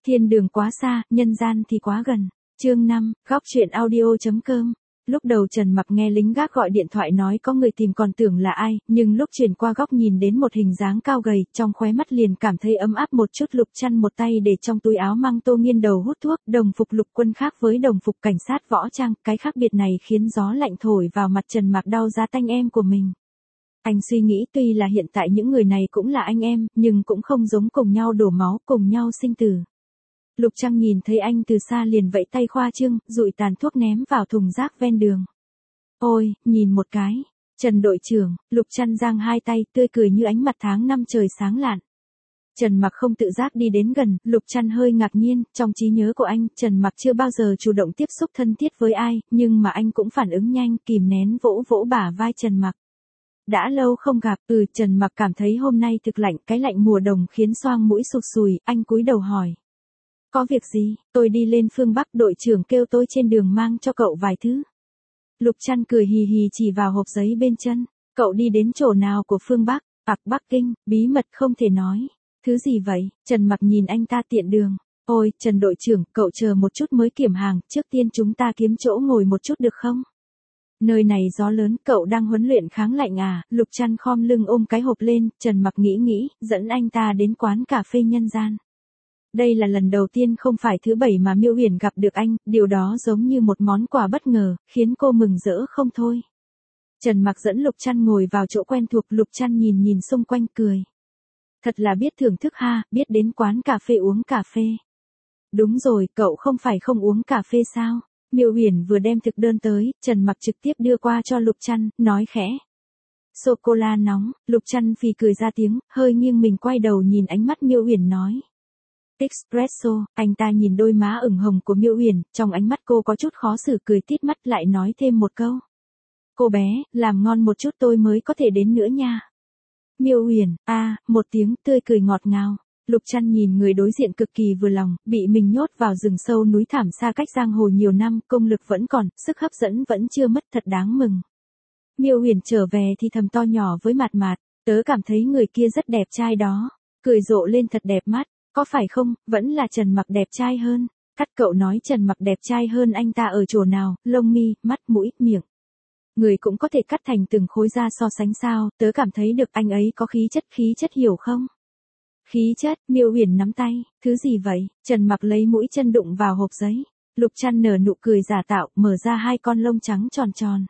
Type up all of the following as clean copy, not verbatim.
Thiên đường quá xa, nhân gian thì quá gần. Chương 5, góc chuyện audio.com. Lúc đầu Trần Mặc nghe lính gác gọi điện thoại nói có người tìm còn tưởng là ai, nhưng lúc chuyển qua góc nhìn đến một hình dáng cao gầy, trong khóe mắt liền cảm thấy ấm áp một chút. Lục Chăn một tay để trong túi áo mang Tô Nghiên đầu hút thuốc, đồng phục lục quân khác với đồng phục cảnh sát võ trang, cái khác biệt này khiến gió lạnh thổi vào mặt Trần Mặc đau giá tanh em của mình. Anh suy nghĩ tuy là hiện tại những người này cũng là anh em, nhưng cũng không giống cùng nhau đổ máu, cùng nhau sinh tử. Lục Trăng nhìn thấy anh từ xa liền vẫy tay khoa trương, dụi tàn thuốc ném vào thùng rác ven đường. Ôi, nhìn một cái. Trần đội trưởng, Lục Trăn giang hai tay, tươi cười như ánh mặt tháng năm trời sáng lạn. Trần Mặc không tự giác đi đến gần, Lục Trăn hơi ngạc nhiên, trong trí nhớ của anh, Trần Mặc chưa bao giờ chủ động tiếp xúc thân thiết với ai, nhưng mà anh cũng phản ứng nhanh, kìm nén vỗ vỗ bả vai Trần Mặc. Đã lâu không gặp, Trần Mặc cảm thấy hôm nay thực lạnh, cái lạnh mùa đông khiến xoang mũi sụt sùi, anh cúi đầu hỏi. Có việc gì, tôi đi lên phương Bắc, đội trưởng kêu tôi trên đường mang cho cậu vài thứ. Lục Trăn cười hì hì chỉ vào hộp giấy bên chân, cậu đi đến chỗ nào của phương Bắc, Bắc Kinh, bí mật không thể nói. Thứ gì vậy, Trần Mặc nhìn anh ta tiện đường. Ôi, Trần đội trưởng, cậu chờ một chút mới kiểm hàng, trước tiên chúng ta kiếm chỗ ngồi một chút được không? Nơi này gió lớn, cậu đang huấn luyện kháng lạnh à? Lục Trăn khom lưng ôm cái hộp lên, Trần Mặc nghĩ, dẫn anh ta đến quán cà phê nhân gian. Đây là lần đầu tiên không phải thứ bảy mà Miêu Uyển gặp được anh, điều đó giống như một món quà bất ngờ, khiến cô mừng rỡ không thôi. Trần Mặc dẫn Lục Trăn ngồi vào chỗ quen thuộc, Lục Trăn nhìn xung quanh cười. Thật là biết thưởng thức ha, biết đến quán cà phê uống cà phê. Đúng rồi, cậu không phải không uống cà phê sao? Miêu Uyển vừa đem thực đơn tới, Trần Mặc trực tiếp đưa qua cho Lục Trăn, nói khẽ. Sô-cô-la nóng, Lục Trăn phì cười ra tiếng, hơi nghiêng mình quay đầu nhìn ánh mắt Miêu Uyển nói. Espresso, anh ta nhìn đôi má ửng hồng của Miêu Uyển, trong ánh mắt cô có chút khó xử, cười tít mắt lại nói thêm một câu. Cô bé, làm ngon một chút tôi mới có thể đến nữa nha. Miêu Uyển, một tiếng tươi cười ngọt ngào. Lục Trăn nhìn người đối diện cực kỳ vừa lòng, bị mình nhốt vào rừng sâu núi thảm xa cách giang hồ nhiều năm, công lực vẫn còn, sức hấp dẫn vẫn chưa mất, thật đáng mừng. Miêu Uyển trở về thì thầm to nhỏ với Mạt Mạt, tớ cảm thấy người kia rất đẹp trai đó, cười rộ lên thật đẹp mắt. Có phải không, vẫn là Trần Mặc đẹp trai hơn. Cắt cậu nói Trần Mặc đẹp trai hơn anh ta ở chỗ nào, lông mi, mắt, mũi, miệng. Người cũng có thể cắt thành từng khối ra so sánh sao, tớ cảm thấy được anh ấy có khí chất hiểu không? Khí chất, Miêu Uyển nắm tay, thứ gì vậy? Trần Mặc lấy mũi chân đụng vào hộp giấy. Lục Trăn nở nụ cười giả tạo, mở ra hai con lông trắng tròn tròn.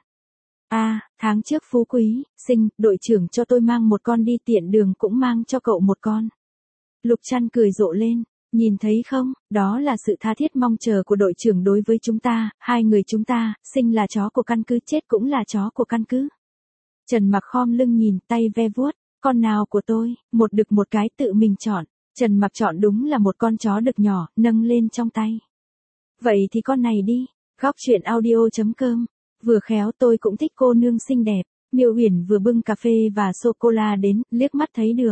Tháng trước phú quý, đội trưởng cho tôi mang một con đi, tiện đường cũng mang cho cậu một con. Lục Trăn cười rộ lên, nhìn thấy không, đó là sự tha thiết mong chờ của đội trưởng đối với chúng ta, hai người chúng ta, là chó của căn cứ, chết cũng là chó của căn cứ. Trần Mặc khom lưng nhìn, tay ve vuốt, con nào của tôi, một đực một cái tự mình chọn. Trần Mặc chọn đúng là một con chó đực nhỏ, nâng lên trong tay. Vậy thì con này đi, góc chuyện audio.com, vừa khéo tôi cũng thích cô nương xinh đẹp. Miêu Uyển vừa bưng cà phê và sô-cô-la đến, liếc mắt thấy được.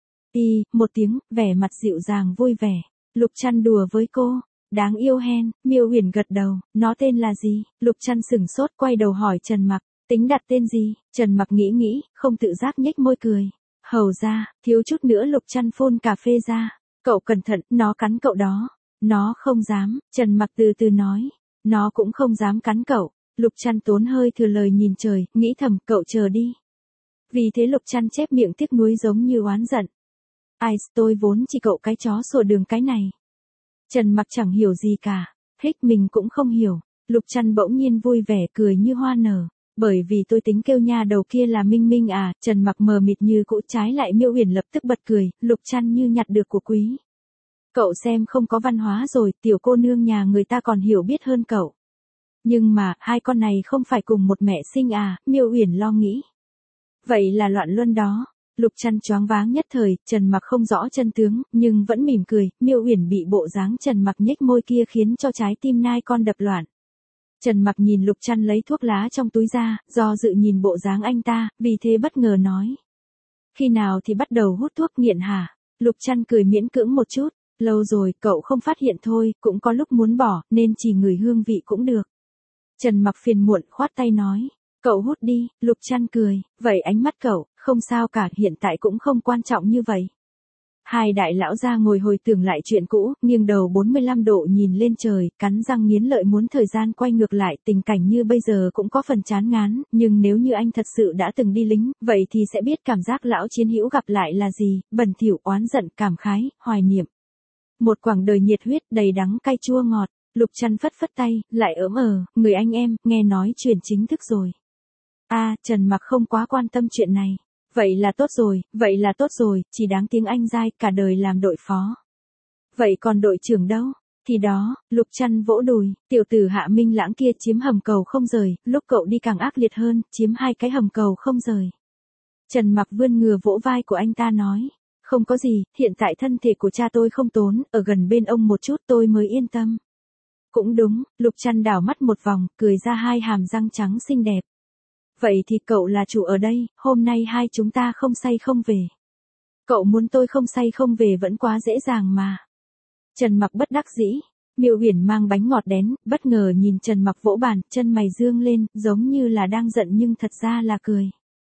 Một tiếng, vẻ mặt dịu dàng vui vẻ. Lục Trăn đùa với cô. Đáng yêu hen, Miêu Uyển gật đầu, nó tên là gì? Lục Trăn sửng sốt quay đầu hỏi Trần Mặc, tính đặt tên gì? Trần Mặc nghĩ, không tự giác nhếch môi cười. Hầu ra, thiếu chút nữa Lục Trăn phun cà phê ra. Cậu cẩn thận, nó cắn cậu đó. Nó không dám, Trần Mặc từ từ nói. Nó cũng không dám cắn cậu. Lục Trăn tốn hơi thừa lời nhìn trời, nghĩ thầm, cậu chờ đi. Vì thế Lục Trăn chép miệng tiếc nuối giống như oán giận. Tôi vốn chỉ cậu cái chó sổ đường cái này. Trần Mặc chẳng hiểu gì cả, mình cũng không hiểu. Lục Trăn bỗng nhiên vui vẻ cười như hoa nở. Bởi vì tôi tính kêu nha đầu kia là Minh Minh à, Trần Mặc mờ mịt như cũ, trái lại Miêu Uyển lập tức bật cười, Lục Trăn như nhặt được của quý. Cậu xem không có văn hóa rồi, tiểu cô nương nhà người ta còn hiểu biết hơn cậu. Nhưng mà, hai con này không phải cùng một mẹ sinh à, Miêu Uyển lo nghĩ. Vậy là loạn luân đó. Lục Trăn choáng váng nhất thời, Trần Mặc không rõ chân tướng, nhưng vẫn mỉm cười, Miêu Uyển bị bộ dáng Trần Mặc nhếch môi kia khiến cho trái tim nai con đập loạn. Trần Mặc nhìn Lục Trăn lấy thuốc lá trong túi ra, do dự nhìn bộ dáng anh ta, vì thế bất ngờ nói. Khi nào thì bắt đầu hút thuốc nghiện hả? Lục Trăn cười miễn cưỡng một chút, lâu rồi, cậu không phát hiện thôi, cũng có lúc muốn bỏ, nên chỉ ngửi hương vị cũng được. Trần Mặc phiền muộn khoát tay nói. Cậu hút đi, Lục Trăn cười, vậy ánh mắt cậu, không sao cả, hiện tại cũng không quan trọng như vậy. Hai đại lão gia ngồi hồi tưởng lại chuyện cũ, nghiêng đầu 45 độ nhìn lên trời, cắn răng nghiến lợi muốn thời gian quay ngược lại, tình cảnh như bây giờ cũng có phần chán ngán, nhưng nếu như anh thật sự đã từng đi lính, vậy thì sẽ biết cảm giác lão chiến hữu gặp lại là gì, bẩn thỉu, oán giận, cảm khái, hoài niệm. Một quãng đời nhiệt huyết đầy đắng cay chua ngọt. Lục Trăn phất phất tay, lại người anh em, nghe nói chuyển chính thức rồi. Trần Mặc không quá quan tâm chuyện này. Vậy là tốt rồi, chỉ đáng tiếng anh giai, cả đời làm đội phó. Vậy còn đội trưởng đâu? Thì đó, Lục Trăn vỗ đùi, tiểu tử Hạ Minh Lãng kia chiếm hầm cầu không rời, lúc cậu đi càng ác liệt hơn, chiếm 2 cái hầm cầu không rời. Trần Mặc vươn ngừa vỗ vai của anh ta nói, không có gì, hiện tại thân thể của cha tôi không tốn, ở gần bên ông một chút tôi mới yên tâm. Cũng đúng, Lục Trăn đảo mắt một vòng, cười ra 2 hàm răng trắng xinh đẹp. Vậy thì cậu là chủ ở đây, hôm nay hai chúng ta không say không về. Cậu muốn tôi không say không về vẫn quá dễ dàng mà. Trần Mặc bất đắc dĩ. Miêu Uyển mang bánh ngọt đến, bất ngờ nhìn Trần Mặc vỗ bàn, chân mày dương lên, giống như là đang giận nhưng thật ra là cười.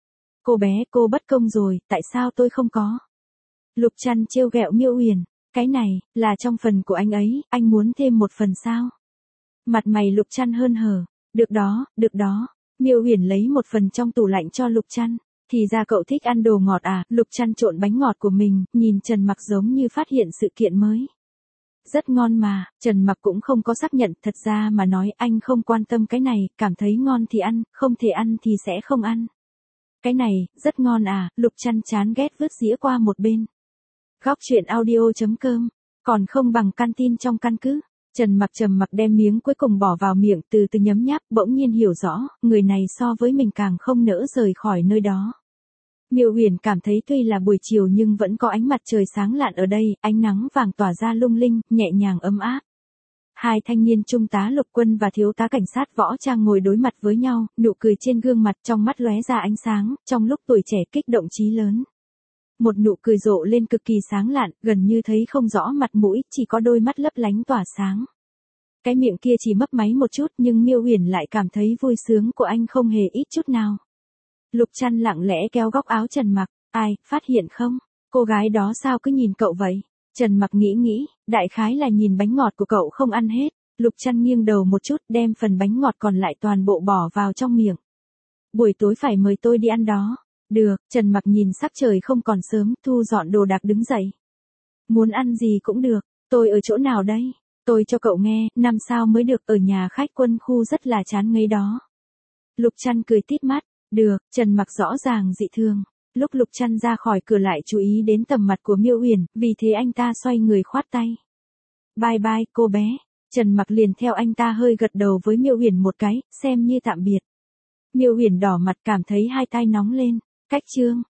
Cô bé, cô bất công rồi, tại sao tôi không có? Lục Trăn trêu ghẹo Miêu Uyển, cái này, là trong phần của anh ấy, anh muốn thêm một phần sao? Mặt mày Lục Trăn hớn hở, được đó. Miêu Uyển lấy một phần trong tủ lạnh cho Lục Trăn. Thì ra cậu thích ăn đồ ngọt à? Lục Trăn trộn bánh ngọt của mình, nhìn Trần Mặc giống như phát hiện sự kiện mới. Rất ngon mà, Trần Mặc cũng không có xác nhận, thật ra mà nói anh không quan tâm cái này, cảm thấy ngon thì ăn, không thể ăn thì sẽ không ăn. Cái này, rất ngon à, Lục Trăn chán ghét vứt dĩa qua một bên. Góc truyện audio.com, còn không bằng canteen trong căn cứ. Trần Mặc trầm mặc đem miếng cuối cùng bỏ vào miệng, từ từ nhấm nháp, bỗng nhiên hiểu rõ, người này so với mình càng không nỡ rời khỏi nơi đó. Miêu Uyển cảm thấy tuy là buổi chiều nhưng vẫn có ánh mặt trời sáng lạn ở đây, ánh nắng vàng tỏa ra lung linh, nhẹ nhàng ấm áp. Hai thanh niên trung tá lục quân và thiếu tá cảnh sát võ trang ngồi đối mặt với nhau, nụ cười trên gương mặt, trong mắt lóe ra ánh sáng, trong lúc tuổi trẻ kích động chí lớn. Một nụ cười rộ lên cực kỳ sáng lạn, gần như thấy không rõ mặt mũi, chỉ có đôi mắt lấp lánh tỏa sáng. Cái miệng kia chỉ mấp máy một chút nhưng Miêu Uyển lại cảm thấy vui sướng của anh không hề ít chút nào. Lục Trăn lặng lẽ kéo góc áo Trần Mặc, ai, phát hiện không? Cô gái đó sao cứ nhìn cậu vậy? Trần Mặc nghĩ, đại khái là nhìn bánh ngọt của cậu không ăn hết. Lục Trăn nghiêng đầu một chút, đem phần bánh ngọt còn lại toàn bộ bỏ vào trong miệng. Buổi tối phải mời tôi đi ăn đó. Được, Trần Mặc nhìn sắc trời không còn sớm, thu dọn đồ đạc đứng dậy. Muốn ăn gì cũng được, tôi ở chỗ nào đây? Tôi cho cậu nghe, 5 sao mới được, ở nhà khách Quân khu rất là chán ngấy đó. Lục Trăn cười tít mắt, được, Trần Mặc rõ ràng dị thường. Lúc Lục Trăn ra khỏi cửa lại chú ý đến tầm mặt của Miêu Uyển, vì thế anh ta xoay người khoát tay. Bye bye, cô bé. Trần Mặc liền theo anh ta hơi gật đầu với Miêu Uyển một cái, xem như tạm biệt. Miêu Uyển đỏ mặt cảm thấy hai tai nóng lên. Cách chương.